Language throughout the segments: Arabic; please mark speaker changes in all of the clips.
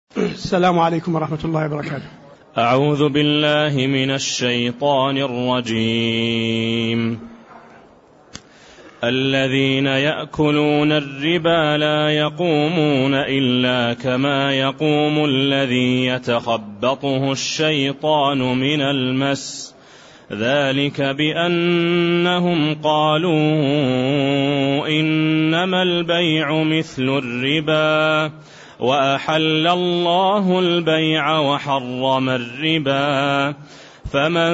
Speaker 1: السلام عليكم ورحمة الله وبركاته.
Speaker 2: أعوذ بالله من الشيطان الرجيم. الذين يأكلون الربا لا يقومون إلا كما يقوم الذي يتخبطه الشيطان من المس، ذلك بأنهم قالوا إنما البيع مثل الربا وأحل الله البيع وحرم الربا، فمن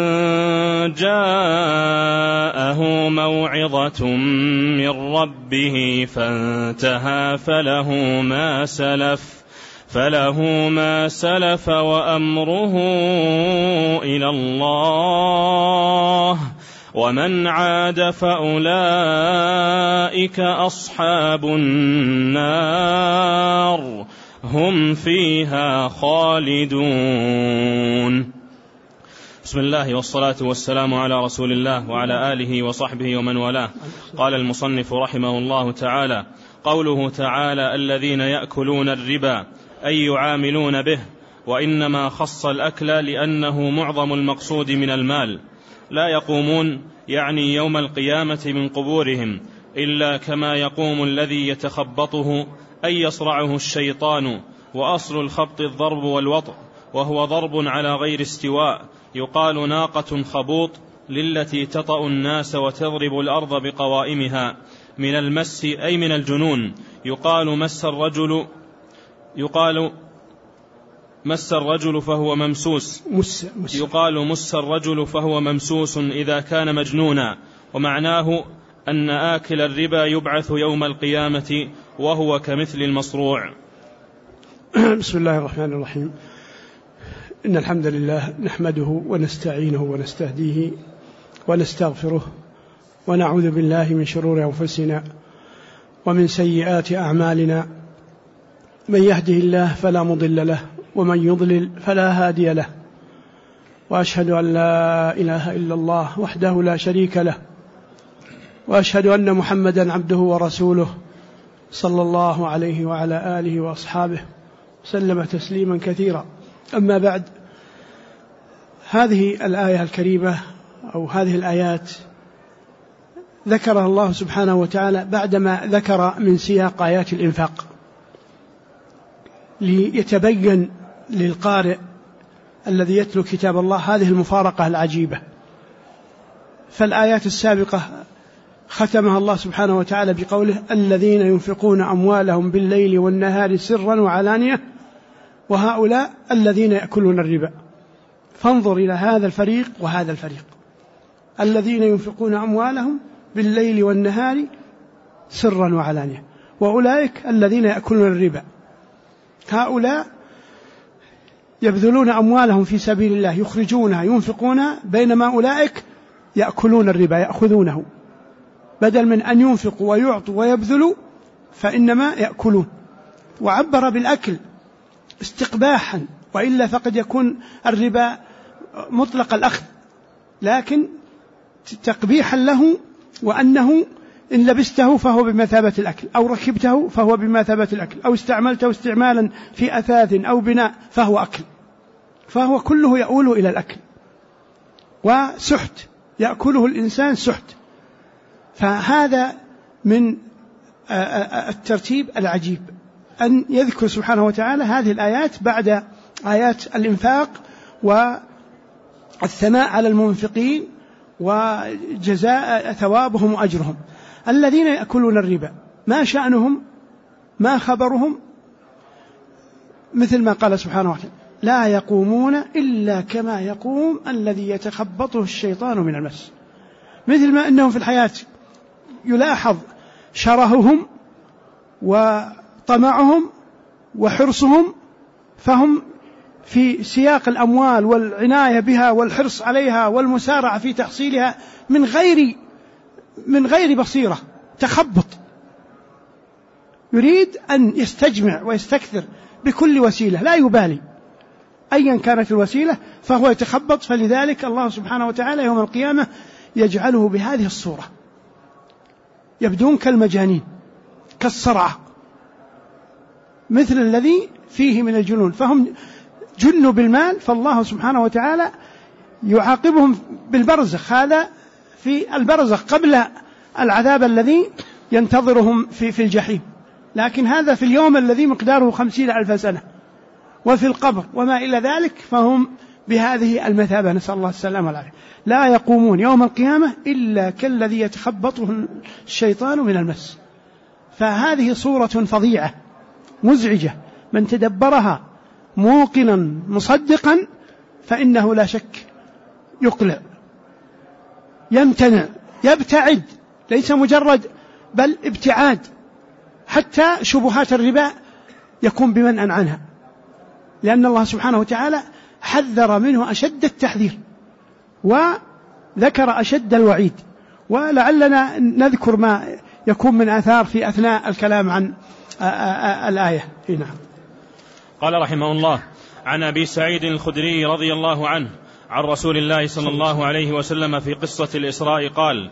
Speaker 2: جاءه موعظة من ربه فانتهى فله ما سلف وأمره إلى الله، ومن عاد فأولئك أصحاب النار هم فيها خالدون. بسم الله والصلاة والسلام على رسول الله وعلى آله وصحبه ومن والاه. قال المصنف رحمه الله تعالى: قوله تعالى الذين يأكلون الربا أي يعاملون به، وإنما خص الأكل لأنه معظم المقصود من المال. لا يقومون يعني يوم القيامة من قبورهم إلا كما يقوم الذي يتخبطه أي يصرعه الشيطان، وأصل الخبط الضرب والوطء، وهو ضرب على غير استواء، يقال ناقة خبوط للتي تطأ الناس وتضرب الأرض بقوائمها. من المس أي من الجنون، يقال مس الرجل فهو ممسوس، يقال مس الرجل فهو ممسوس إذا كان مجنونا، ومعناه أن آكل الربا يبعث يوم القيامة وهو كمثل المصروع.
Speaker 1: بسم الله الرحمن الرحيم. إن الحمد لله نحمده ونستعينه ونستهديه ونستغفره، ونعوذ بالله من شرور أنفسنا ومن سيئات أعمالنا، من يهده الله فلا مضل له ومن يضلل فلا هادي له، وأشهد أن لا إله إلا الله وحده لا شريك له، وأشهد أن محمدا عبده ورسوله صلى الله عليه وعلى آله وأصحابه سلم تسليما كثيرا. أما بعد، هذه الآية الكريمة أو هذه الآيات ذكرها الله سبحانه وتعالى بعدما ذكر من سياق آيات الإنفاق، ليتبين للقارئ الذي يتلو كتاب الله هذه المفارقة العجيبة. فالآيات السابقة ختمها الله سبحانه وتعالى بقوله: الذين ينفقون أموالهم بالليل والنهار سرا وعلانية وهؤلاء الذين يأكلون الربا. فانظر إلى هذا الفريق وهذا الفريق، الذين ينفقون أموالهم بالليل والنهار سرا وعلانية، وأولئك الذين يأكلون الربا. هؤلاء يبذلون أموالهم في سبيل الله، يخرجونها ينفقونها، بينما أولئك يأكلون الربا يأخذونه، بدل من أن ينفقوا ويعطوا ويبذلوا فإنما يأكلون. وعبر بالأكل استقباحا، وإلا فقد يكون الربا مطلق الأخذ، لكن تقبيحا له، وأنه إن لبسته فهو بمثابة الأكل، أو ركبته فهو بمثابة الأكل، أو استعملته استعمالا في أثاث أو بناء فهو أكل، فهو كله يؤول إلى الأكل. وسحت يأكله الإنسان سحت. فهذا من الترتيب العجيب أن يذكر سبحانه وتعالى هذه الآيات بعد آيات الإنفاق والثناء على المنفقين وجزاء ثوابهم وأجرهم. الذين يأكلون الربا ما شأنهم؟ ما خبرهم؟ مثل ما قال سبحانه وتعالى: لا يقومون إلا كما يقوم الذي يتخبطه الشيطان من المس. مثل ما أنهم في الحياة يلاحظ شرههم وطمعهم وحرصهم، فهم في سياق الأموال والعناية بها والحرص عليها والمسارعة في تحصيلها من غير بصيرة، تخبط، يريد أن يستجمع ويستكثر بكل وسيلة، لا يبالي أيا كانت الوسيلة فهو يتخبط. فلذلك الله سبحانه وتعالى يوم القيامة يجعله بهذه الصورة، يبدون كالمجانين كالصرعى، مثل الذي فيه من الجنون، فهم جنوا بالمال، فالله سبحانه وتعالى يعاقبهم بالبرزخ. هذا في البرزخ قبل العذاب الذي ينتظرهم في الجحيم، لكن هذا في اليوم الذي مقداره 50,000 سنة، وفي القبر وما إلى ذلك فهم بهذه المثابة، نسأل الله السلامة والعافية. لا يقومون يوم القيامة إلا كالذي يتخبطه الشيطان من المس. فهذه صورة فظيعة مزعجة، من تدبرها موقنا مصدقا فإنه لا شك يقلع، يمتنع، يبتعد، ليس مجرد بل ابتعاد، حتى شبهات الربا يكون بمنع عنها، لأن الله سبحانه وتعالى حذر منه أشد التحذير وذكر أشد الوعيد. ولعلنا نذكر ما يكون من آثار في أثناء الكلام عن الآية. نعم.
Speaker 2: قال رحمه الله: عن أبي سعيد الخدري رضي الله عنه عن رسول الله صلى الله عليه وسلم في قصة الإسراء قال: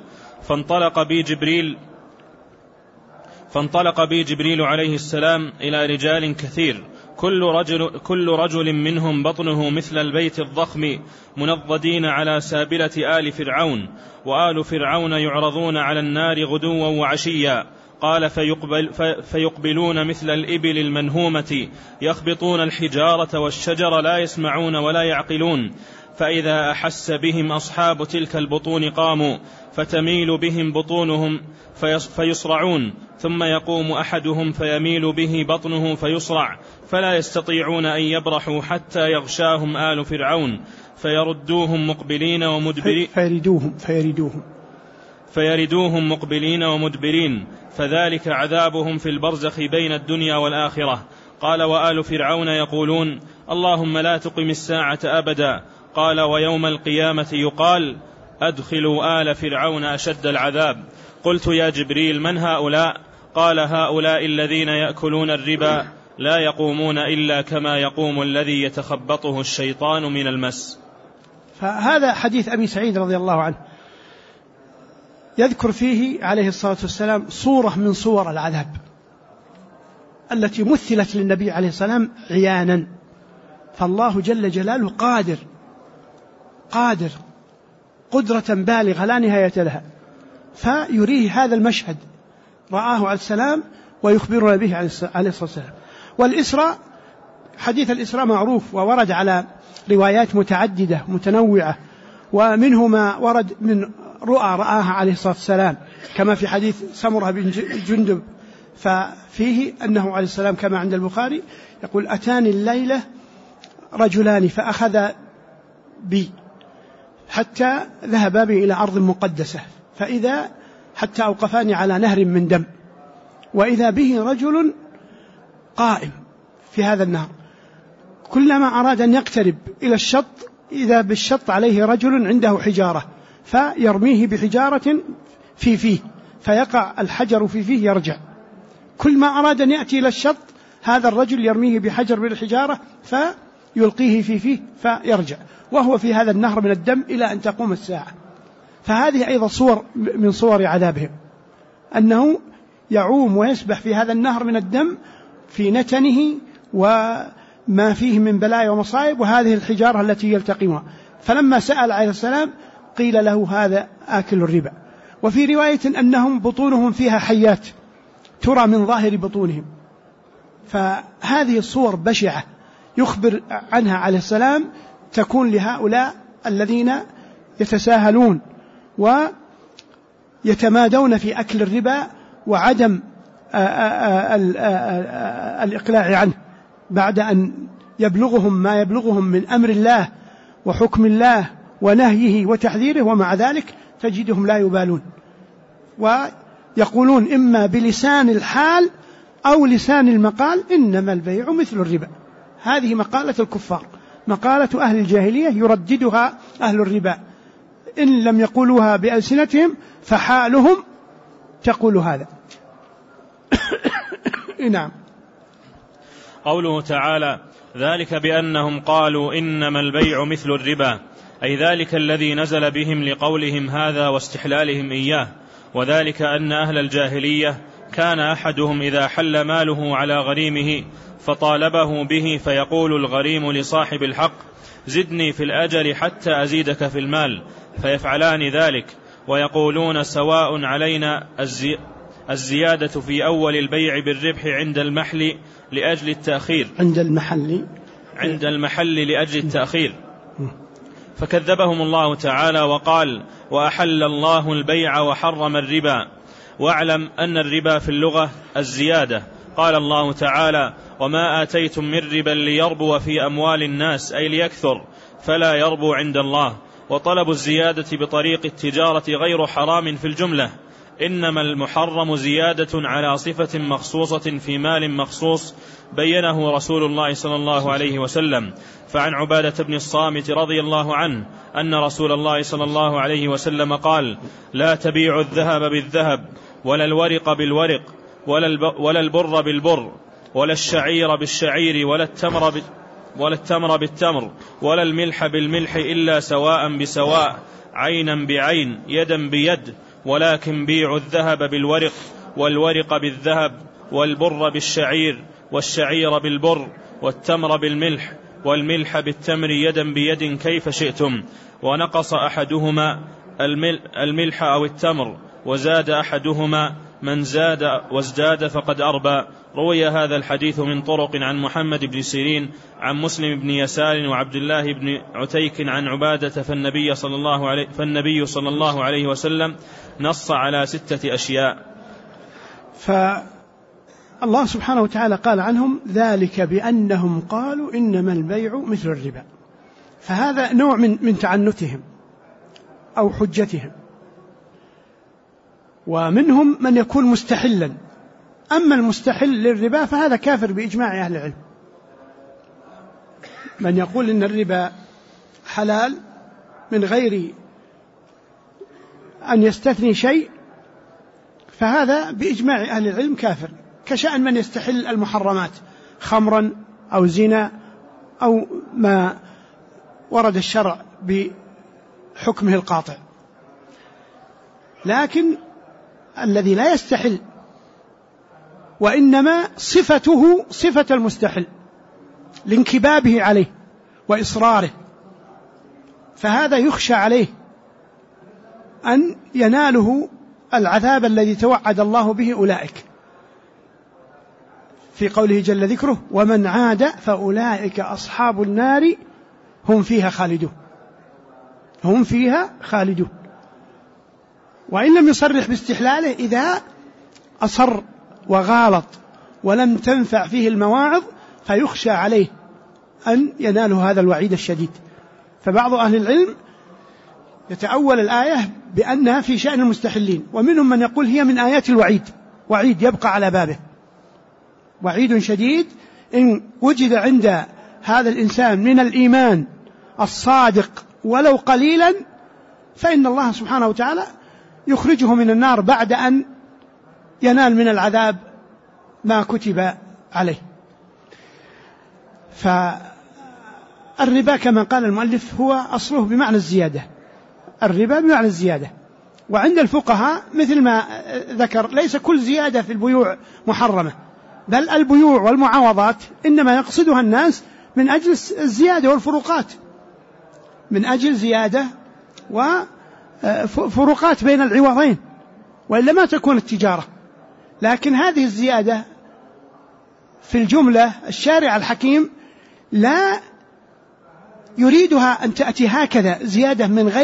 Speaker 2: فانطلق بي جبريل عليه السلام إلى رجال كثير، كل رجل منهم بطنه مثل البيت الضخم، منضدين على سابلة آل فرعون، وآل فرعون يعرضون على النار غدوا وعشيا. قال: فيقبلون مثل الإبل المنهومة، يخبطون الحجارة والشجر، لا يسمعون ولا يعقلون. فإذا أحس بهم أصحاب تلك البطون قاموا، فتميل بهم بطونهم فيصرعون، ثم يقوم أحدهم فيميل به بطنه فيصرع، فلا يستطيعون أن يبرحوا حتى يغشاهم آل فرعون، فيردوهم مقبلين ومدبرين فيردوهم مقبلين ومدبرين، فذلك عذابهم في البرزخ بين الدنيا والآخرة. قال: وآل فرعون يقولون: اللهم لا تقم الساعة أبدا. قال: ويوم القيامة يقال: أدخلوا آل فرعون أشد العذاب. قلت: يا جبريل من هؤلاء؟ قال: هؤلاء الذين يأكلون الربا، لا يقومون إلا كما يقوم الذي يتخبطه الشيطان من المس.
Speaker 1: فهذا حديث أبي سعيد رضي الله عنه يذكر فيه عليه الصلاة والسلام صورة من صور العذاب التي مثلت للنبي عليه السلام عيانا. فالله جل جلاله قادر قدرة بالغة لا نهاية لها، فيريه هذا المشهد رآه عليه السلام ويخبرنا به عليه الصلاة والسلام. والإسراء، حديث الإسراء معروف وورد على روايات متعددة متنوعة، ومنه ما ورد من رؤى رآها عليه الصلاة والسلام، كما في حديث سمرة بن جندب، ففيه أنه عليه السلام كما عند البخاري يقول: أتاني الليلة رجلان فأخذ بي حتى ذهب بي إلى أرض مقدسة، فإذا حتى أوقفاني على نهر من دم، وإذا به رجل قائم في هذا النهر، كلما أراد أن يقترب إلى الشط إذا بالشط عليه رجل عنده حجارة فيرميه بحجارة في فيه، فيقع الحجر في فيه يرجع. كل ما أراد أن يأتي إلى الشط هذا الرجل يرميه بحجر بالحجارة فيلقيه في فيه فيرجع، وهو في هذا النهر من الدم إلى أن تقوم الساعة. فهذه أيضا صور من صور عذابهم، أنه يعوم ويسبح في هذا النهر من الدم في نتنه وما فيه من بلايا ومصائب، وهذه الحجارة التي يلتقمها. فلما سأل عليه السلام قيل له: هذا آكل الربا. وفي رواية أنهم بطونهم فيها حيات ترى من ظاهر بطونهم. فهذه الصور بشعة يخبر عنها عليه السلام تكون لهؤلاء الذين يتساهلون ويتمادون في أكل الربا وعدم الإقلاع عنه بعد أن يبلغهم ما يبلغهم من أمر الله وحكم الله ونهيه وتحذيره، ومع ذلك تجدهم لا يبالون، ويقولون إما بلسان الحال أو لسان المقال: إنما البيع مثل الربا. هذه مقالة الكفار، مقالة أهل الجاهلية يرددها أهل الربا، إن لم يقولوها بألسنتهم فحالهم تقول هذا. نعم.
Speaker 2: قوله تعالى: ذلك بأنهم قالوا إنما البيع مثل الربا، أي ذلك الذي نزل بهم لقولهم هذا واستحلالهم إياه، وذلك أن أهل الجاهلية كان أحدهم إذا حل ماله على غريمه فطالبه به فيقول الغريم لصاحب الحق: زدني في الأجل حتى أزيدك في المال، فيفعلان ذلك ويقولون: سواء علينا الزيادة في أول البيع بالربح عند المحل لأجل التأخير عند المحل لأجل التأخير. فكذبهم الله تعالى وقال: وأحل الله البيع وحرم الربا، واعلم أن الربا في اللغة الزيادة. قال الله تعالى: وما آتيتم من ربا ليربو في أموال الناس أي ليكثر فلا يربو عند الله. وطلب الزيادة بطريق التجارة غير حرام في الجملة، إنما المحرم زيادة على صفة مخصوصة في مال مخصوص بينه رسول الله صلى الله عليه وسلم. فعن عبادة بن الصامت رضي الله عنه أن رسول الله صلى الله عليه وسلم قال: لا تبيعوا الذهب بالذهب ولا الورق بالورق ولا البر بالبر ولا الشعير بالشعير ولا التمر بالتمر ولا الملح بالملح إلا سواء بسواء عينا بعين يدا بيد، ولكن بيعوا الذهب بالورق والورق بالذهب والبر بالشعير والشعير بالبر والتمر بالملح والملح بالتمر يدا بيد كيف شئتم. ونقص أحدهما الملح أو التمر وزاد أحدهما من زاد وازداد فقد أربى. روي هذا الحديث من طرق عن محمد بن سيرين عن مسلم بن يسار وعبد الله بن عتيك عن عبادة فالنبي صلى الله عليه وسلم نص على 6 أشياء.
Speaker 1: فالله سبحانه وتعالى قال عنهم: ذلك بأنهم قالوا إنما البيع مثل الربا. فهذا نوع من تعنتهم أو حجتهم. ومنهم من يكون مستحلا، أما المستحل للربا فهذا كافر بإجماع أهل العلم. من يقول إن الربا حلال من غير أن يستثني شيء فهذا بإجماع أهل العلم كافر، كشأن من يستحل المحرمات خمرا أو زنا أو ما ورد الشرع بحكمه القاطع. لكن الذي لا يستحل وإنما صفته صفة المستحل لانكبابه عليه وإصراره، فهذا يخشى عليه أن يناله العذاب الذي توعد الله به أولئك في قوله جل ذكره: ومن عاد فأولئك أصحاب النار هم فيها خالدون. وإن لم يصرح باستحلاله، إذا أصر وغالط ولم تنفع فيه المواعظ فيخشى عليه أن يناله هذا الوعيد الشديد. فبعض أهل العلم يتأول الآية بأنها في شأن المستحلين، ومنهم من يقول هي من آيات الوعيد، وعيد يبقى على بابه، وعيد شديد إن وجد عند هذا الإنسان من الإيمان الصادق ولو قليلا فإن الله سبحانه وتعالى يخرجه من النار بعد أن ينال من العذاب ما كتب عليه. فالربا كما قال المؤلف هو أصله بمعنى الزيادة، الربا بمعنى الزيادة. وعند الفقهاء مثل ما ذكر ليس كل زيادة في البيوع محرمة، بل البيوع والمعاوضات إنما يقصدها الناس من أجل الزيادة والفروقات، من أجل زيادة وفروقات بين العوضين، وإلا ما تكون التجارة. لكن هذه الزيادة في الجملة الشارع الحكيم لا يريدها أن تأتي هكذا زيادة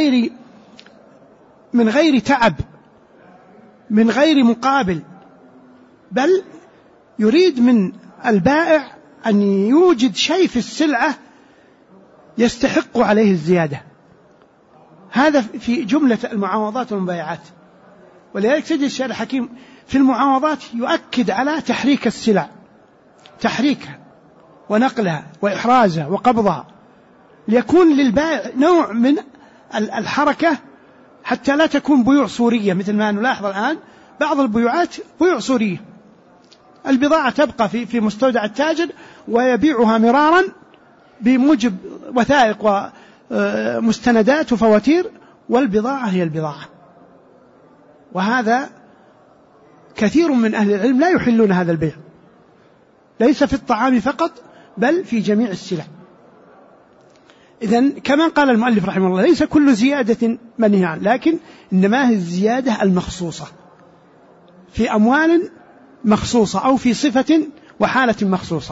Speaker 1: من غير تعب، من غير مقابل، بل يريد من البائع أن يوجد شيء في السلعة يستحق عليه الزيادة. هذا في جملة المعاوضات والمبايعات. ولذلك تجد الشارع الحكيم في المعاوضات يؤكد على تحريك السلع، تحريكها ونقلها وإحرازها وقبضها، ليكون للبائع نوع من الحركة حتى لا تكون بيوع صورية مثل ما نلاحظ الآن. بعض البيوعات بيوع صورية، البضاعة تبقى في مستودع التاجر ويبيعها مرارا بموجب وثائق ومستندات وفواتير، والبضاعة هي البضاعة. وهذا كثير من أهل العلم لا يحلون هذا البيع، ليس في الطعام فقط بل في جميع السلع. إذن كما قال المؤلف رحمه الله ليس كل زيادة منهي عنه، لكن إنما هي الزيادة المخصوصة في أموال مخصوصة أو في صفة وحالة مخصوصة.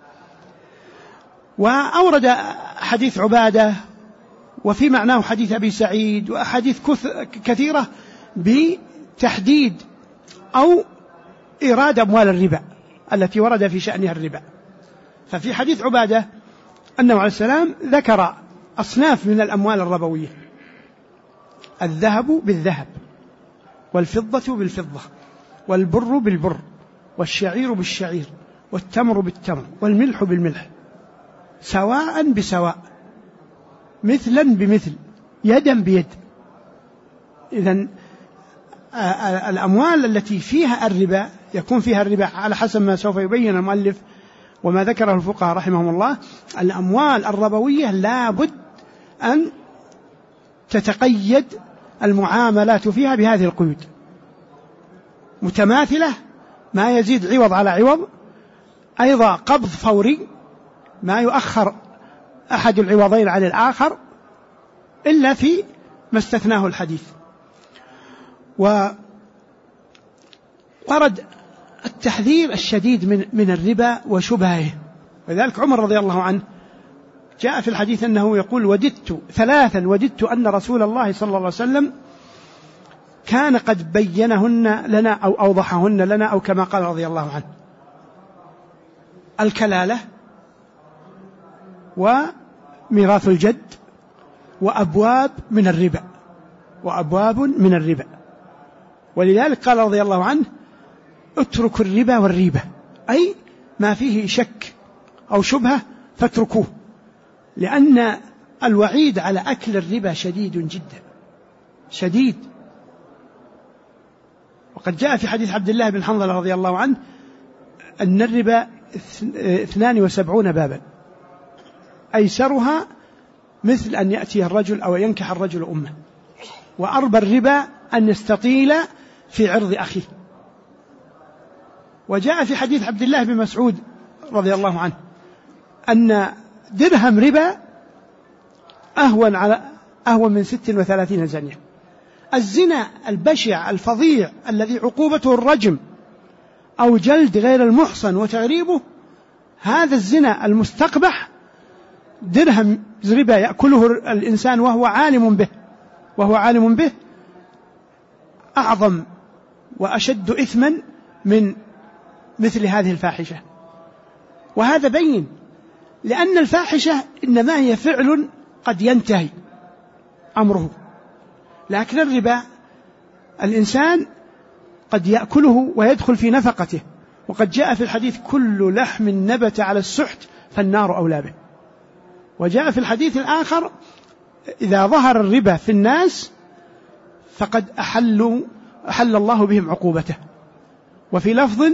Speaker 1: وأورد حديث عبادة وفي معناه حديث أبي سعيد وأحاديث كثيرة بتحديد أو إيراد أموال الربا التي ورد في شأنها الربا. ففي حديث عبادة أنه عليه السلام ذكر أصناف من الأموال الربوية: الذهب بالذهب، والفضة بالفضة، والبر بالبر، والشعير بالشعير، والتمر بالتمر، والملح بالملح، سواء بسواء، مثلا بمثل، يدا بيد. إذن الأموال التي فيها الربا يكون فيها الربا على حسب ما سوف يبين المؤلف وما ذكره الفقهاء رحمهم الله. الأموال الربوية لا بد أن تتقيد المعاملات فيها بهذه القيود: متماثلة، ما يزيد عوض على عوض، أيضا قبض فوري، ما يؤخر أحد العوضين عن الآخر إلا في ما استثناه الحديث. وورد التحذير الشديد من الربا وشبهه، وذلك عمر رضي الله عنه جاء في الحديث أنه يقول: وددت أن رسول الله صلى الله عليه وسلم كان قد بينهن لنا أو أوضحهن لنا، أو كما قال رضي الله عنه: الكلالة وميراث الجد وأبواب من الربا. ولذلك قال رضي الله عنه: اتركوا الربا والريبة، أي ما فيه شك أو شبهة فاتركوه، لأن الوعيد على أكل الربا شديد جدا، شديد. وقد جاء في حديث عبد الله بن حنظلة رضي الله عنه أن الربا 72 بابا، أيسرها مثل أن يأتي الرجل أو ينكح الرجل أمه، وأربى الربا أن يستطيل في عرض أخيه. وجاء في حديث عبد الله بن مسعود رضي الله عنه أن درهم ربا أهون من 36 زانية. الزنا البشع الفظيع الذي عقوبته الرجم أو جلد غير المحصن وتغريبه، هذا الزنا المستقبح درهم ربا يأكله الإنسان وهو عالم به أعظم وأشد إثما من مثل هذه الفاحشة. وهذا بين، لأن الفاحشة إنما هي فعل قد ينتهي أمره، لكن الربا الإنسان قد يأكله ويدخل في نفقته. وقد جاء في الحديث: كل لحم نبت على السحت فالنار أولى به. وجاء في الحديث الآخر: إذا ظهر الربا في الناس فقد أحل الله بهم عقوبته. وفي لفظ: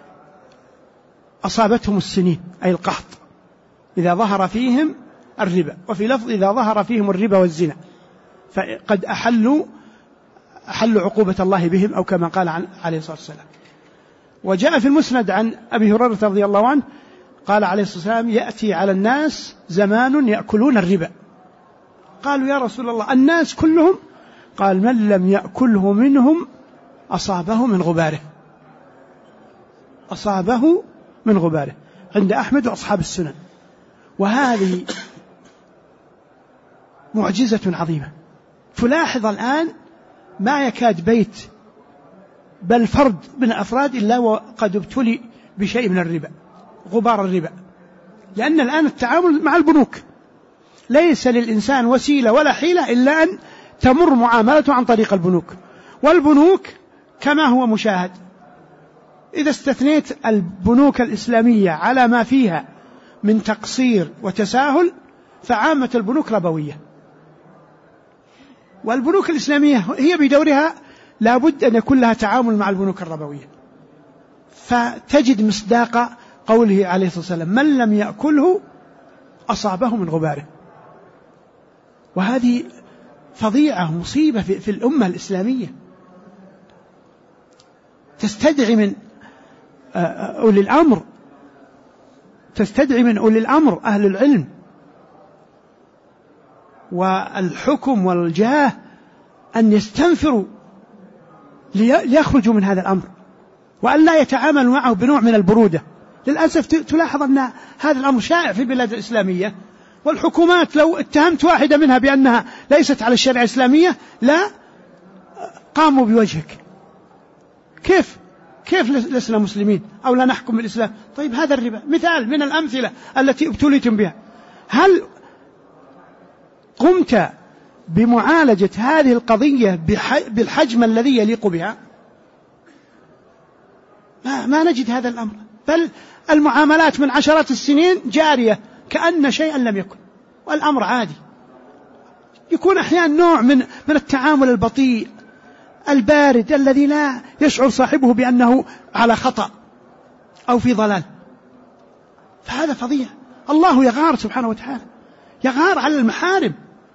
Speaker 1: أصابتهم السنين، أي القحط، إذا ظهر فيهم الربا. وفي لفظ: إذا ظهر فيهم الربا والزنا فقد أحلوا عقوبة الله بهم، أو كما قال عليه الصلاة والسلام. وجاء في المسند عن أبي هريرة رضي الله عنه قال عليه الصلاة والسلام: يأتي على الناس زمان يأكلون الربا. قالوا: يا رسول الله، الناس كلهم؟ قال: من لم يأكله منهم أصابه من غباره، عند أحمد وأصحاب السنن. وهذه معجزة عظيمة. تلاحظ الآن ما يكاد بيت بل فرد من الأفراد إلا وقد ابتلي بشيء من الربا، غبار الربا. لأن الآن التعامل مع البنوك ليس للإنسان وسيلة ولا حيلة إلا أن تمر معاملته عن طريق البنوك. والبنوك كما هو مشاهد، إذا استثنيت البنوك الإسلامية على ما فيها من تقصير وتساهل فعامة البنوك ربوية. والبنوك الإسلامية هي بدورها لا بد أن يكون لها تعامل مع البنوك الربوية. فتجد مصداق قوله عليه الصلاة والسلام: من لم يأكله أصابه من غباره. وهذه فظيعة، مصيبة في الأمة الإسلامية. تستدعي من أولي الأمر أهل العلم والحكم والجاه أن يستنفروا ليخرجوا من هذا الأمر، وأن لا يتعاملوا معه بنوع من البرودة. للأسف تلاحظ أن هذا الأمر شائع في البلاد الإسلامية، والحكومات لو اتهمت واحدة منها بأنها ليست على الشريعة الإسلامية لا قاموا بوجهك. كيف لسنا مسلمين أو لا نحكم بالإسلام؟ طيب هذا الربا مثال من الأمثلة التي ابتليتم بها. هل قمت بمعالجة هذه القضية بالحجم الذي يليق بها؟ ما نجد هذا الأمر، بل المعاملات من عشرات السنين جارية كأن شيئا لم يكن، والأمر عادي. يكون أحيانا نوع من التعامل البطيء البارد الذي لا يشعر صاحبه بأنه على خطأ أو في ضلال، فهذا فظيع. الله يغار سبحانه وتعالى، يغار على المحارم.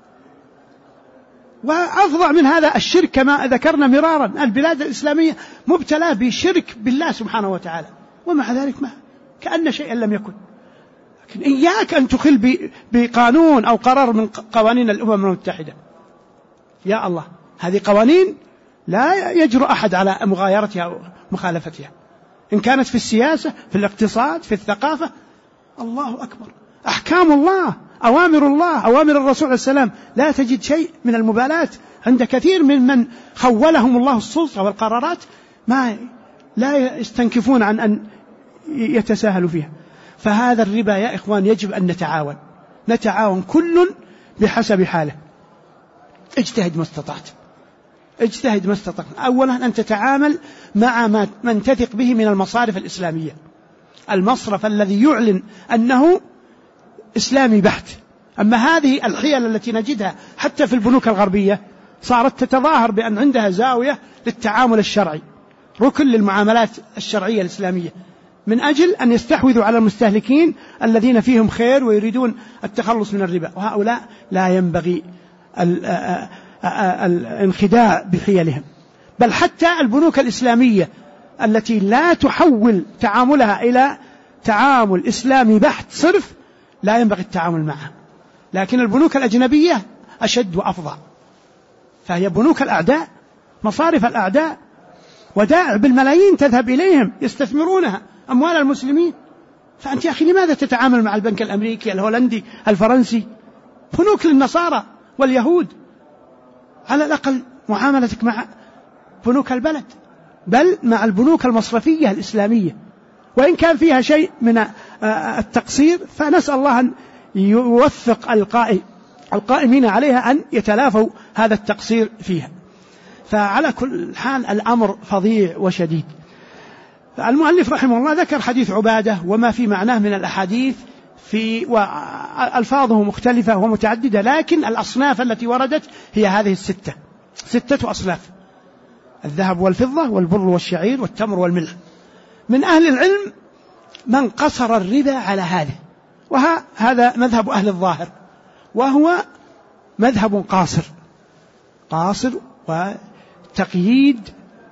Speaker 1: وأفظع من هذا الشرك كما ذكرنا مرارا، البلاد الإسلامية مبتلى بشرك بالله سبحانه وتعالى، ومع ذلك ما كأن شيئا لم يكن. لكن إياك أن تخل بقانون أو قرار من قوانين الأمم المتحدة. يا الله، هذه قوانين لا يجرؤ أحد على مغايرتها أو مخالفتها، إن كانت في السياسة، في الاقتصاد، في الثقافة. الله أكبر، أحكام الله، أوامر الله، أوامر الرسول عليه السلام، لا تجد شيء من المبالاة عند كثير من خولهم الله السلطة والقرارات، لا يستنكفون عن أن يتساهلوا فيها. فهذا الربا يا إخوان يجب أن نتعاون كل بحسب حاله. اجتهد ما استطعت. أولا أن تتعامل مع من تثق به من المصارف الإسلامية، المصرف الذي يعلن أنه إسلامي بحت. أما هذه الحيل التي نجدها حتى في البنوك الغربية صارت تتظاهر بأن عندها زاوية للتعامل الشرعي، ركن للمعاملات الشرعية الإسلامية، من أجل أن يستحوذوا على المستهلكين الذين فيهم خير ويريدون التخلص من الربا. وهؤلاء لا ينبغي الانخداع بحيلهم. بل حتى البنوك الإسلامية التي لا تحول تعاملها إلى تعامل إسلامي بحت صرف لا ينبغي التعامل معها. لكن البنوك الأجنبية أشد وأفظع، فهي بنوك الأعداء، مصارف الأعداء، ودائع بالملايين تذهب إليهم يستثمرونها أموال المسلمين. فأنت يا أخي لماذا تتعامل مع البنك الأمريكي، الهولندي، الفرنسي؟ بنوك للنصارى واليهود. على الأقل معاملتك مع بنوك البلد، بل مع البنوك المصرفية الإسلامية، وإن كان فيها شيء من التقصير فنسأل الله أن يوفق القائمين عليها أن يتلافوا هذا التقصير فيها. فعلى كل حال الأمر فظيع وشديد. المؤلف رحمه الله ذكر حديث عبادة وما في معناه من الأحاديث وألفاظه مختلفة ومتعددة، لكن الأصناف التي وردت هي هذه ستة أصناف: الذهب والفضة والبر والشعير والتمر والملح. من أهل العلم من قصر الربا على هذه، وهذا مذهب أهل الظاهر، وهو مذهب قاصر وتقييد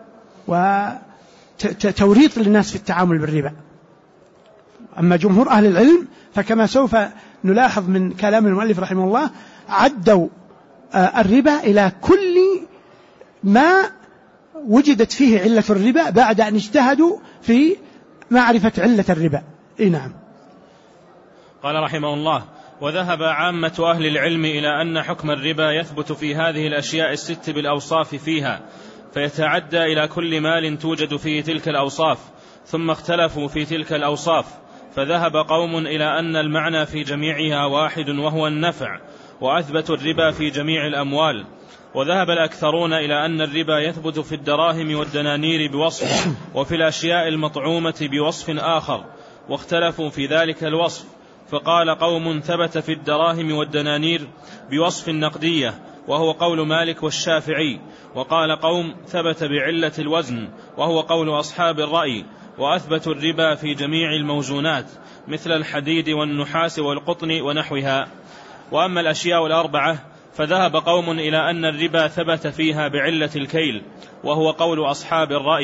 Speaker 1: وتوريط للناس في التعامل بالربا. أما جمهور أهل العلم فكما سوف نلاحظ من كلام المؤلف رحمه الله عدوا الربا إلى كل ما وجدت فيه علة الربا بعد أن اجتهدوا في معرفة علة الربا. نعم.
Speaker 2: قال رحمه الله: وذهب عامة أهل العلم إلى أن حكم الربا يثبت في هذه الأشياء الست بالأوصاف فيها، فيتعدى إلى كل مال توجد فيه تلك الأوصاف، ثم اختلفوا في تلك الأوصاف، فذهب قوم إلى أن المعنى في جميعها واحد وهو النفع، وأثبتوا الربا في جميع الأموال. وذهب الأكثرون إلى أن الربا يثبت في الدراهم والدنانير بوصف، وفي الأشياء المطعومة بوصف آخر، واختلفوا في ذلك الوصف، فقال قوم: ثبت في الدراهم والدنانير بوصف النقدية، وهو قول مالك والشافعي. وقال قوم: ثبت بعلة الوزن، وهو قول أصحاب الرأي، وأثبتوا الربا في جميع الموزونات مثل الحديد والنحاس والقطن ونحوها. وأما الأشياء الأربعة فذهب قوم إلى أن الربا ثبت فيها بعلة الكيل، وهو قول أصحاب الرأي،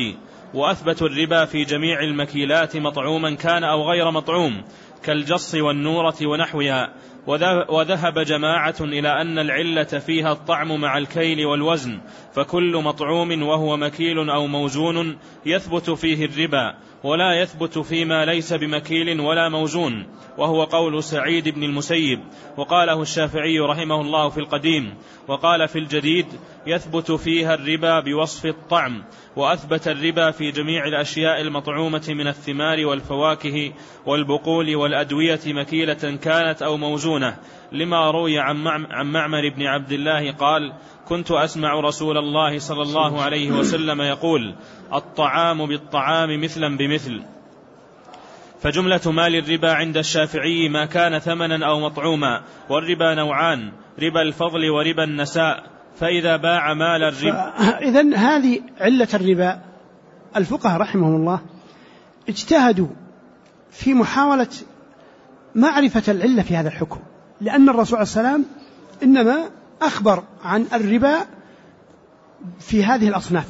Speaker 2: وأثبتوا الربا في جميع المكيلات مطعوما كان أو غير مطعوم كالجص والنورة ونحوها. وذهب جماعة إلى أن العلة فيها الطعم مع الكيل والوزن، فكل مطعوم وهو مكيل أو موزون يثبت فيه الربا، ولا يثبت فيما ليس بمكيل ولا موزون، وهو قول سعيد بن المسيب، وقاله الشافعي رحمه الله في القديم. وقال في الجديد يثبت فيها الربا بوصف الطعم، وأثبت الربا في جميع الأشياء المطعومة من الثمار والفواكه والبقول والأدوية مكيلة كانت أو موزونة، لما روي عن معمر بن عبد الله قال: كنت أسمع رسول الله صلى الله عليه وسلم يقول: الطعام بالطعام مثلا بمثل. فجملة مال الربا عند الشافعي ما كان ثمنا أو مطعوما، والربا نوعان: ربا الفضل وربا النساء. فإذا باع مال الربا،
Speaker 1: إذن هذه علة الربا. الفقهاء رحمهم الله اجتهدوا في محاولة معرفة العلة في هذا الحكم، لأن الرسول عليه السلام إنما أخبر عن الربا في هذه الأصناف،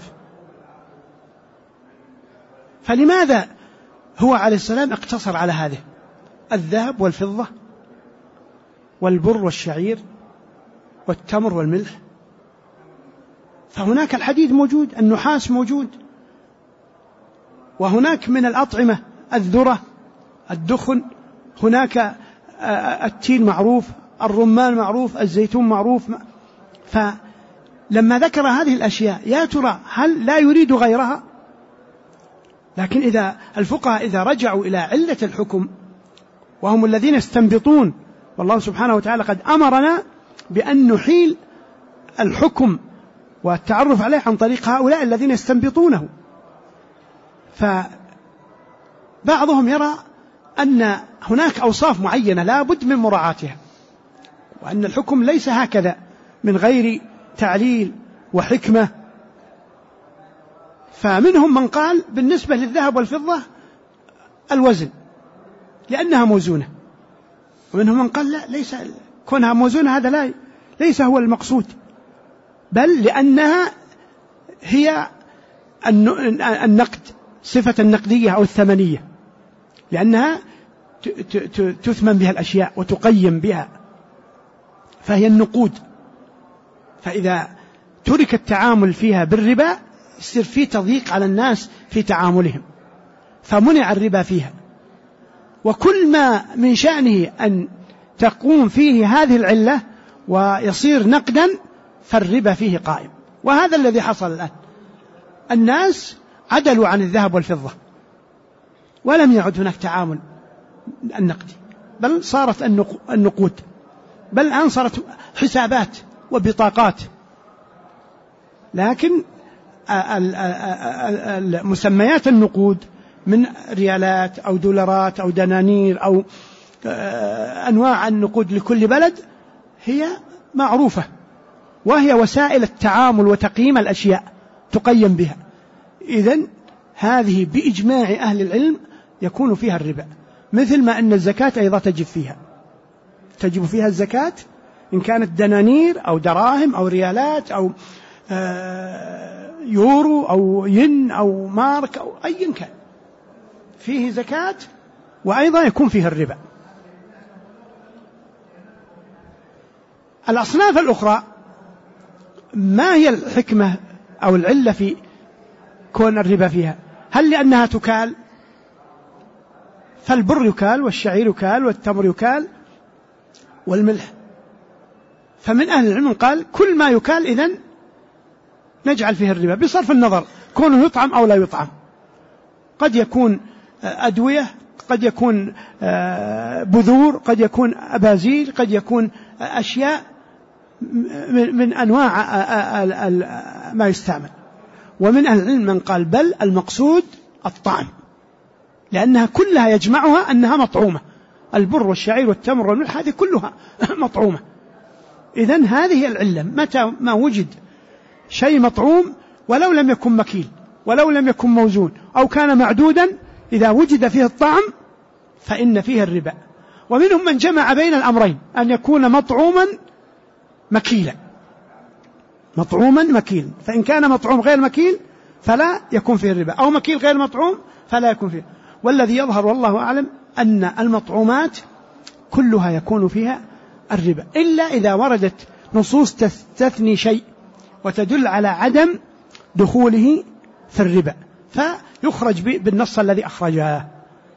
Speaker 1: فلماذا هو عليه السلام اقتصر على هذه: الذهب والفضة والبر والشعير والتمر والملح؟ فهناك الحديد موجود، النحاس موجود، وهناك من الأطعمة الذرة، الدخن، هناك التين معروف، الرمان معروف، الزيتون معروف. فلما ذكر هذه الأشياء يا ترى هل لا يريد غيرها؟ لكن إذا الفقهاء إذا رجعوا إلى علة الحكم، وهم الذين يستنبطون، والله سبحانه وتعالى قد أمرنا بأن نحيل الحكم والتعرف عليه عن طريق هؤلاء الذين يستنبطونه. فبعضهم يرى أن هناك أوصاف معينة لا بد من مراعاتها، وأن الحكم ليس هكذا من غير تعليل وحكمة. فمنهم من قال بالنسبة للذهب والفضة الوزن لأنها موزونة، ومنهم من قال لا، ليس كونها موزونة هذا ليس هو المقصود، بل لأنها هي النقد، صفة النقدية أو الثمنية، لأنها تثمن بها الأشياء وتقيم بها، فهي النقود. فإذا ترك التعامل فيها بالربا يصير فيه تضييق على الناس في تعاملهم، فمنع الربا فيها. وكل ما من شأنه أن تقوم فيه هذه العلة ويصير نقدا فالربا فيه قائم. وهذا الذي حصل الآن، الناس عدلوا عن الذهب والفضة ولم يعد هناك تعامل النقدي، بل صارت النقود، بل الآن صارت حسابات وبطاقات. لكن مسميات النقود من ريالات أو دولارات أو دنانير أو أنواع النقود لكل بلد هي معروفة، وهي وسائل التعامل وتقييم الأشياء تقيم بها. إذن هذه بإجماع أهل العلم يكون فيها الربا، مثل ما أن الزكاة أيضا تجب فيها الزكاة إن كانت دنانير أو دراهم أو ريالات أو يورو أو ين أو مارك أو أي كان، فيه زكاة وأيضا يكون فيها الربا. الأصناف الأخرى ما هي الحكمة أو العلة في كون الربا فيها؟ هل لأنها تكال؟ فالبر يكال والشعير يكال والتمر يكال والملح. فمن أهل العلم قال كل ما يكال إذن نجعل فيه الربا، بصرف النظر كونه يطعم أو لا يطعم. قد يكون أدوية، قد يكون بذور، قد يكون أبازيل، قد يكون أشياء من أنواع ما يستعمل. ومن أهل العلم من قال بل المقصود الطعم، لأنها كلها يجمعها أنها مطعومة، البر والشعير والتمر والملح هذه كلها مطعومة. إذن هذه العلة، متى ما وجد شيء مطعوم ولو لم يكن مكيل ولو لم يكن موزون أو كان معدودا، إذا وجد فيه الطعم فإن فيه الربا. ومنهم من جمع بين الأمرين، أن يكون مطعوما مكيلا، فإن كان مطعوم غير مكيل فلا يكون فيه الربا، أو مكيل غير مطعوم فلا يكون فيه. والذي يظهر والله أعلم أن المطعومات كلها يكون فيها الربا، إلا إذا وردت نصوص تستثني شيء وتدل على عدم دخوله في الربا فيخرج بالنص الذي أخرجه.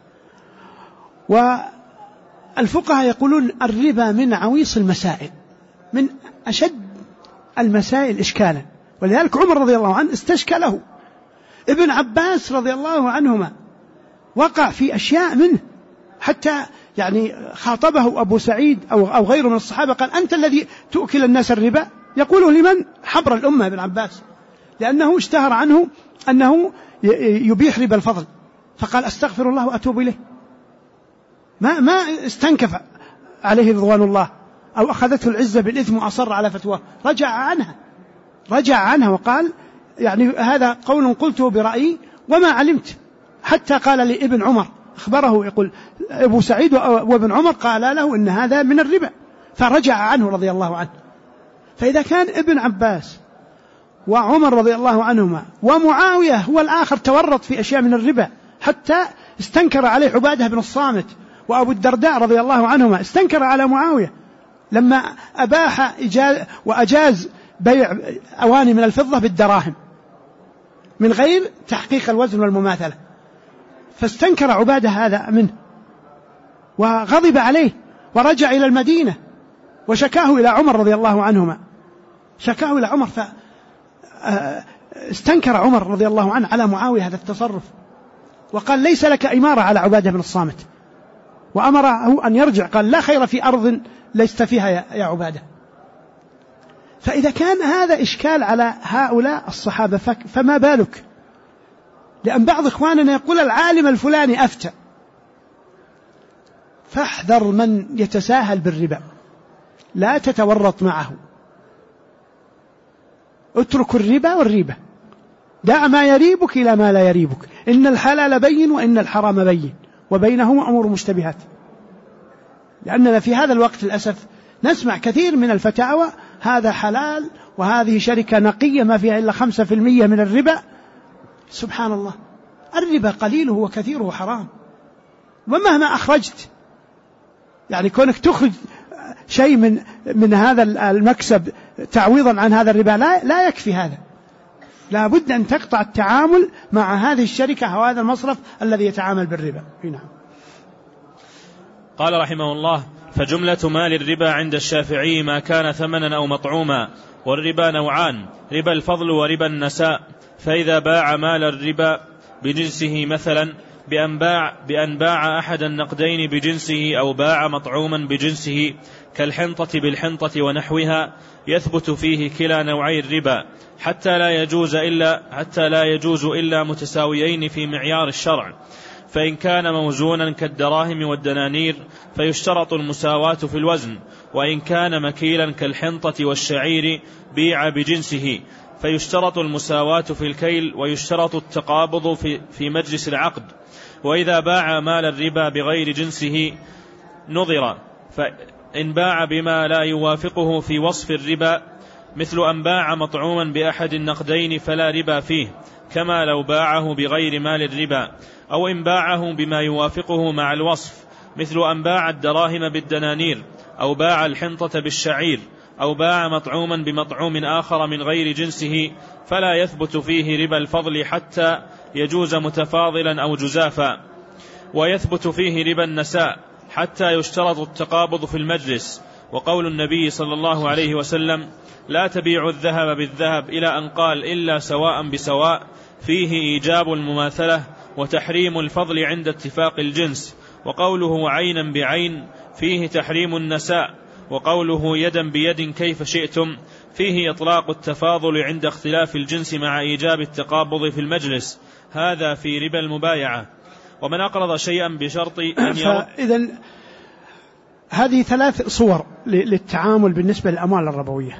Speaker 1: والفقهاء يقولون الربا من عويص المسائل، من أشد المسائل إشكالا، ولذلك عمر رضي الله عنه استشكله. ابن عباس رضي الله عنهما وقع في أشياء منه، حتى يعني خاطبه أبو سعيد أو غيره من الصحابة قال: أنت الذي تؤكل الناس الربا؟ يقوله لمن؟ حبر الأمة ابن عباس، لأنه اشتهر عنه أنه يبيح ربا الفضل، فقال: أستغفر الله وأتوب إليه. ما استنكف عليه رضوان الله أو أخذته العزة بالإثم وأصر على فتواه، رجع عنها وقال: يعني هذا قول قلته برأيي وما علمت. حتى قال لابن عمر، أخبره يقول أبو سعيد وابن عمر قال له إن هذا من الربا، فرجع عنه رضي الله عنه. فإذا كان ابن عباس وعمر رضي الله عنهما ومعاوية هو الآخر تورط في أشياء من الربا، حتى استنكر عليه عبادة بن الصامت، وأبو الدرداء رضي الله عنهما استنكر على معاوية لما أباح وأجاز بيع أواني من الفضة بالدراهم من غير تحقيق الوزن والمماثلة، فاستنكر عبادة هذا منه وغضب عليه ورجع إلى المدينة وشكاه إلى عمر رضي الله عنهما، شكاه إلى عمر، فاستنكر عمر رضي الله عنه على معاوية هذا التصرف، وقال: ليس لك إمارة على عبادة بن الصامت، وأمره أن يرجع، قال: لا خير في أرض ليست فيها يا عبادة. فإذا كان هذا إشكال على هؤلاء الصحابة فما بالك؟ لأن بعض إخواننا يقول العالم الفلاني أفتى. فاحذر من يتساهل بالربا، لا تتورط معه، اترك الربا والريبة، دع ما يريبك إلى ما لا يريبك، إن الحلال بين وإن الحرام بين وبينهما أمور مشتبهات. لأننا في هذا الوقت للأسف نسمع كثير من الفتاوى هذا حلال وهذه شركة نقية ما فيها إلا 5% من الربا. سبحان الله، الربا قليله وكثيره حرام، ومهما أخرجت يعني كونك تخرج شيء من هذا المكسب تعويضا عن هذا الربا لا يكفي هذا، لا بد أن تقطع التعامل مع هذه الشركة أو هذا المصرف الذي يتعامل بالربا. نعم.
Speaker 2: قال رحمه الله: فجملة مال الربا عند الشافعي ما كان ثمنا أو مطعوما، والربا نوعان: ربا الفضل وربا النساء. فإذا باع مال الربا بجنسه مثلا بأن باع أحد النقدين بجنسه أو باع مطعوما بجنسه كالحنطة بالحنطة ونحوها، يثبت فيه كلا نوعي الربا حتى لا يجوز إلا متساويين في معيار الشرع. فإن كان موزونا كالدراهم والدنانير فيشترط المساواة في الوزن، وإن كان مكيلا كالحنطة والشعير بيع بجنسه فيشترط المساواة في الكيل، ويشترط التقابض في مجلس العقد. وإذا باع مال الربا بغير جنسه نظر، فإن باع بما لا يوافقه في وصف الربا مثل أن باع مطعوما بأحد النقدين فلا ربا فيه، كما لو باعه بغير مال الربا، أو إن باعه بما يوافقه مع الوصف مثل أن باع الدراهم بالدنانير، أو باع الحنطة بالشعير، أو باع مطعوما بمطعوم آخر من غير جنسه، فلا يثبت فيه ربا الفضل حتى يجوز متفاضلا أو جزافا. ويثبت فيه ربا النساء حتى يشترط التقابض في المجلس. وقول النبي صلى الله عليه وسلم: لا تبيع الذهب بالذهب، إلى أن قال: إلا سواء بسواء، فيه إيجاب المماثلة وتحريم الفضل عند اتفاق الجنس. وقوله عينا بعين فيه تحريم النساء. وقوله يدا بيد كيف شئتم فيه إطلاق التفاضل عند اختلاف الجنس مع إيجاب التقابض في المجلس، هذا في ربا المبايعة. ومن أقرض شيئا بشرط أن يرد.
Speaker 1: إذن هذه 3 صور للتعامل بالنسبة للأموال الربوية.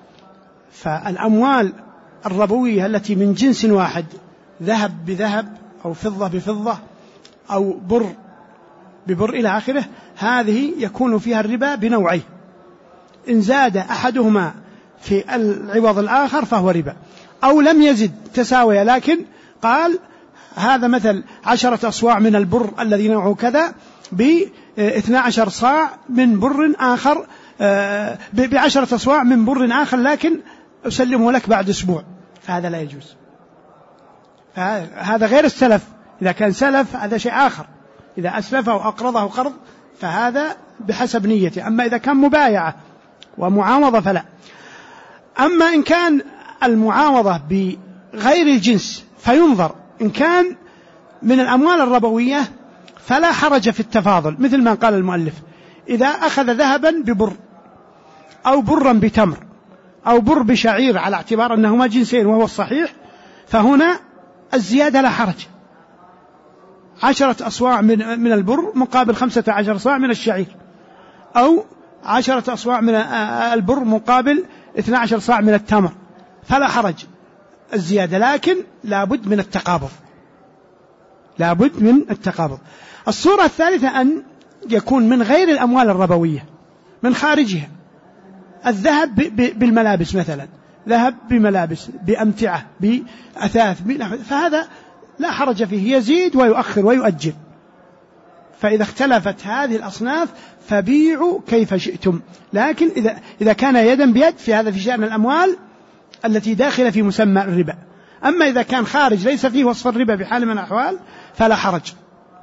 Speaker 1: فالأموال الربوية التي من جنس واحد، ذهب بذهب أو فضة بفضة أو بر ببر إلى آخره، هذه يكون فيها الربا بنوعين: إن زاد أحدهما في العوض الآخر فهو ربا، أو لم يزد تساوية، لكن قال هذا مثل 10 أصواع من البر الذي نوعه كذا ب12 صاع من بر آخر، ب10 أصواع من بر آخر، لكن أسلمه لك بعد أسبوع، فهذا لا يجوز. هذا غير السلف. إذا كان سلف هذا شيء آخر، إذا أسلفه وأقرضه قرض فهذا بحسب نيته. أما إذا كان مبايعة ومعاوضة فلا. أما إن كان المعاوضة بغير الجنس فينظر، إن كان من الأموال الربوية فلا حرج في التفاضل، مثل ما قال المؤلف: إذا أخذ ذهبا ببر أو برا بتمر أو بر بشعير على اعتبار أنهما جنسين وهو الصحيح، فهنا الزيادة لا حرج. 10 أصواع من البر مقابل 15 صاع من الشعير، أو 10 أصواع من البر مقابل 12 صاع من التمر، فلا حرج الزيادة، لكن لابد من التقابض، لابد من التقابض. الصورة الثالثة أن يكون من غير الأموال الربوية، من خارجها، الذهب بالملابس مثلا، ذهب بملابس، بأمتعة، بأثاث، فهذا لا حرج فيه، يزيد ويؤخر ويؤجل. فإذا اختلفت هذه الأصناف فبيعوا كيف شئتم، لكن إذا كان يدا بيد في هذا في شأن الأموال التي داخلة في مسمى الربا. أما إذا كان خارج ليس فيه وصف الربا بحال من الأحوال فلا حرج.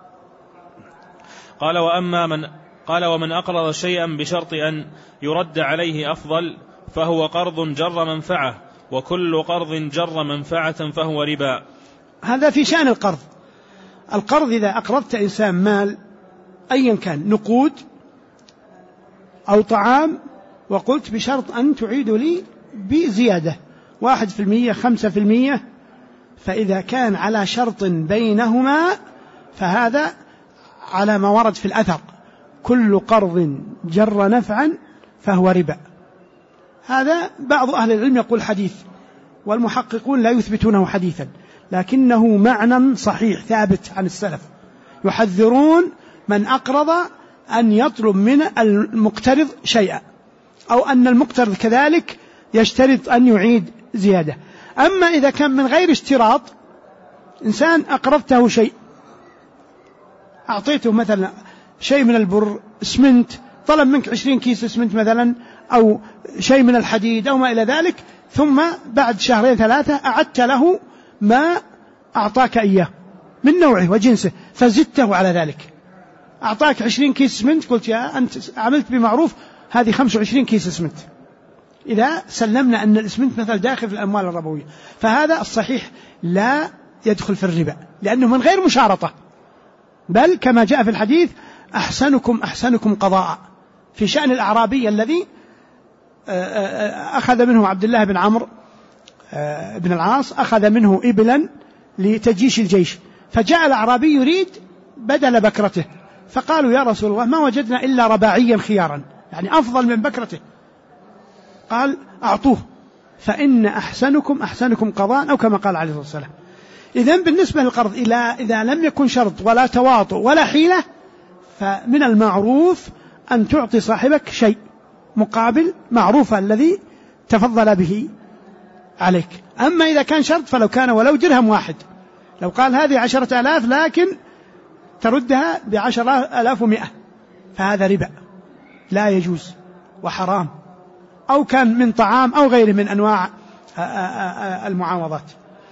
Speaker 2: قال ومن أقرض شيئا بشرط أن يرد عليه أفضل فهو قرض جر منفعة، وكل قرض جر منفعة فهو ربا.
Speaker 1: هذا في شأن القرض. القرض إذا أقرضت إنسان مال أيا كان، نقود أو طعام، وقلت بشرط أن تعيد لي بزيادة 1%، 5%، فإذا كان على شرط بينهما فهذا على ما ورد في الأثر: كل قرض جر نفعا فهو ربا. هذا بعض أهل العلم يقول حديث، والمحققون لا يثبتونه حديثا، لكنه معنى صحيح ثابت عن السلف، يحذرون من أقرض أن يطلب من المقترض شيئا، أو أن المقترض كذلك يشترط أن يعيد زيادة. أما إذا كان من غير اشتراط، إنسان أقرضته شيء، أعطيته مثلا شيء من البر، اسمنت، طلب منك 20 كيس اسمنت مثلا، أو شيء من الحديد أو ما إلى ذلك، ثم بعد 2-3 أعدت له ما أعطاك إياه من نوعه وجنسه فزدته على ذلك، أعطاك 20 كيس اسمنت، قلت يا أنت عملت بمعروف، هذه 25 كيس اسمنت. إذا سلمنا أن الاسمنت مثل داخل في الأموال الربوية، فهذا الصحيح لا يدخل في الربا، لأنه من غير مشارطة، بل كما جاء في الحديث: أحسنكم قضاء، في شأن الأعرابي الذي أخذ منه عبد الله بن عمرو بن العاص، أخذ منه إبلا لتجيش الجيش، فجاء الأعرابي يريد بدل بكرته، فقالوا: يا رسول الله ما وجدنا إلا رباعيا خيارا، يعني أفضل من بكرته. قال: أعطوه، فإن أحسنكم قضاء، أو كما قال عليه الصلاة والسلام. إذن بالنسبة للقرض إذا لم يكن شرط ولا تواطؤ ولا حيلة، فمن المعروف أن تعطي صاحبك شيء مقابل معروف الذي تفضل به عليك. أما إذا كان شرط فلو كان ولو درهم واحد، لو قال هذه 10,000 لكن تردها ب10,100، فهذا ربا لا يجوز وحرام، أو كان من طعام أو غيره من أنواع المعاوضات.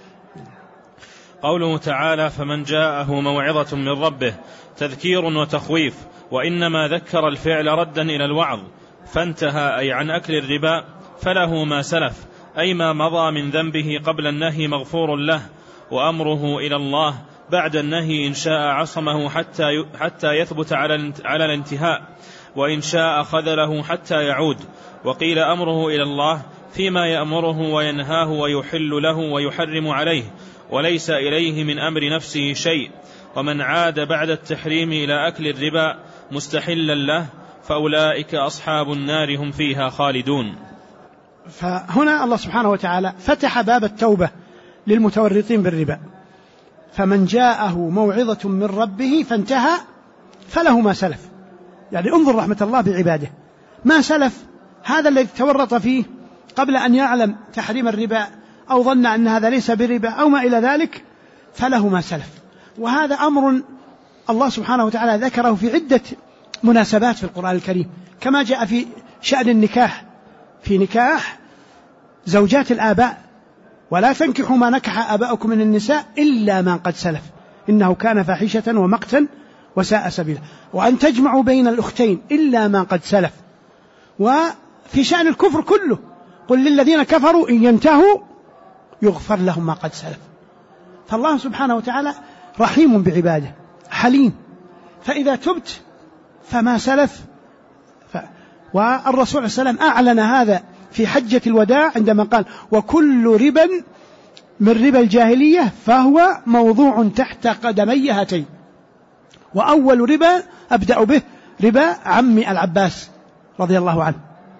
Speaker 2: قوله تعالى: فمن جاءه موعظة من ربه تذكير وتخويف، وإنما ذكر الفعل ردا إلى الوعظ، فانتهى أي عن أكل الربا، فله ما سلف، أي ما مضى من ذنبه قبل النهي مغفور له، وأمره إلى الله بعد النهي إن شاء عصمه حتى يثبت على الانتهاء، وإن شاء خذله حتى يعود. وقيل أمره إلى الله فيما يأمره وينهاه ويحل له ويحرم عليه، وليس إليه من أمر نفسه شيء. ومن عاد بعد التحريم إلى أكل الربا مستحلا له فأولئك أصحاب النار هم فيها خالدون.
Speaker 1: فهنا الله سبحانه وتعالى فتح باب التوبة للمتورطين بالربا، فمن جاءه موعظة من ربه فانتهى فله ما سلف. يعني انظر رحمة الله بعباده، ما سلف هذا الذي تورط فيه قبل أن يعلم تحريم الربا أو ظن أن هذا ليس بربا أو ما إلى ذلك فله ما سلف. وهذا أمر الله سبحانه وتعالى ذكره في عدة مناسبات في القرآن الكريم، كما جاء في شأن النكاح، في نكاح زوجات الآباء: ولا تنكحوا ما نكح آباؤكم من النساء إلا ما قد سلف إنه كان فاحشة ومقتا وساء سبيلا، وأن تجمعوا بين الأختين إلا ما قد سلف. وفي شأن الكفر كله: قل للذين كفروا إن ينتهوا يغفر لهم ما قد سلف. فالله سبحانه وتعالى رحيم بعباده حليم، فإذا تبت فما سلف والرسول عليه السلام أعلن هذا في حجة الوداع عندما قال: وكل ربا من ربا الجاهلية فهو موضوع تحت قدمي هاتين. وأول ربا أبدأ به ربا عمي العباس رضي الله عنه: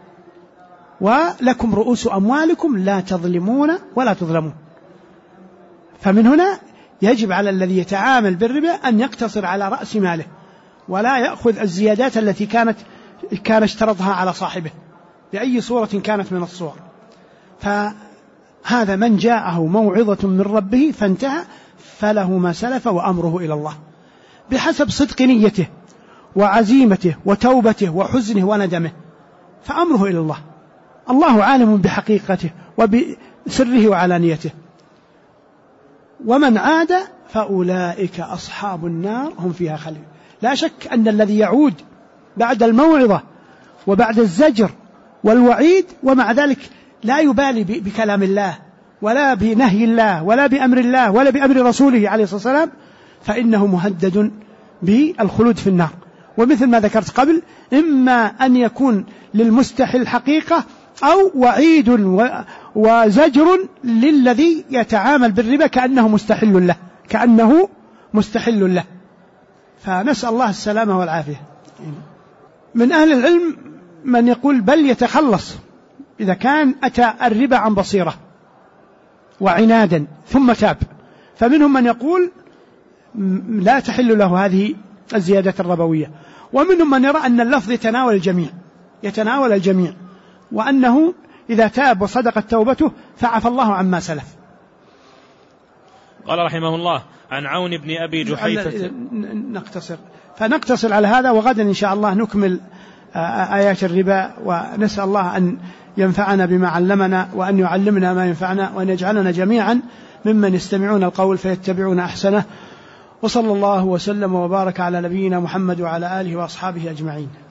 Speaker 1: ولكم رؤوس أموالكم لا تظلمون ولا تظلمون. فمن هنا يجب على الذي يتعامل بالربا أن يقتصر على رأس ماله، ولا يأخذ الزيادات التي كان اشترطها على صاحبه بأي صورة كانت من الصور. فهذا من جاءه موعظة من ربه فانتهى فله ما سلف وأمره إلى الله، بحسب صدق نيته وعزيمته وتوبته وحزنه وندمه، فأمره إلى الله. الله عالم بحقيقته وبسره وعلانيته. ومن عاد فأولئك أصحاب النار هم فيها خالدون. لا شك أن الذي يعود بعد الموعظة وبعد الزجر والوعيد ومع ذلك لا يبالي بكلام الله ولا بنهي الله ولا بأمر الله ولا بأمر رسوله عليه الصلاة والسلام، فإنه مهدد بالخلود في النار. ومثل ما ذكرت قبل، إما أن يكون للمستحل الحقيقة أو وعيد وزجر للذي يتعامل بالربا كأنه مستحل له، فنسأل الله السلامة والعافية. من أهل العلم من يقول بل يتخلص إذا كان أتى الربا عن بصيرة وعنادا ثم تاب، فمنهم من يقول لا تحل له هذه الزيادة الربوية، ومنهم من يرى أن اللفظ يتناول الجميع وأنه إذا تاب وصدقت توبته فعفى الله عما سلف.
Speaker 2: قال رحمه الله: عن عون بن أبي جحيفة.
Speaker 1: فنقتصر على هذا، وغدا إن شاء الله نكمل آيات الربا، ونسأل الله أن ينفعنا بما علمنا وأن يعلمنا ما ينفعنا وأن يجعلنا جميعا ممن يستمعون القول فيتبعون أحسنه. وصلى الله وسلم وبارك على نبينا محمد وعلى آله وأصحابه أجمعين.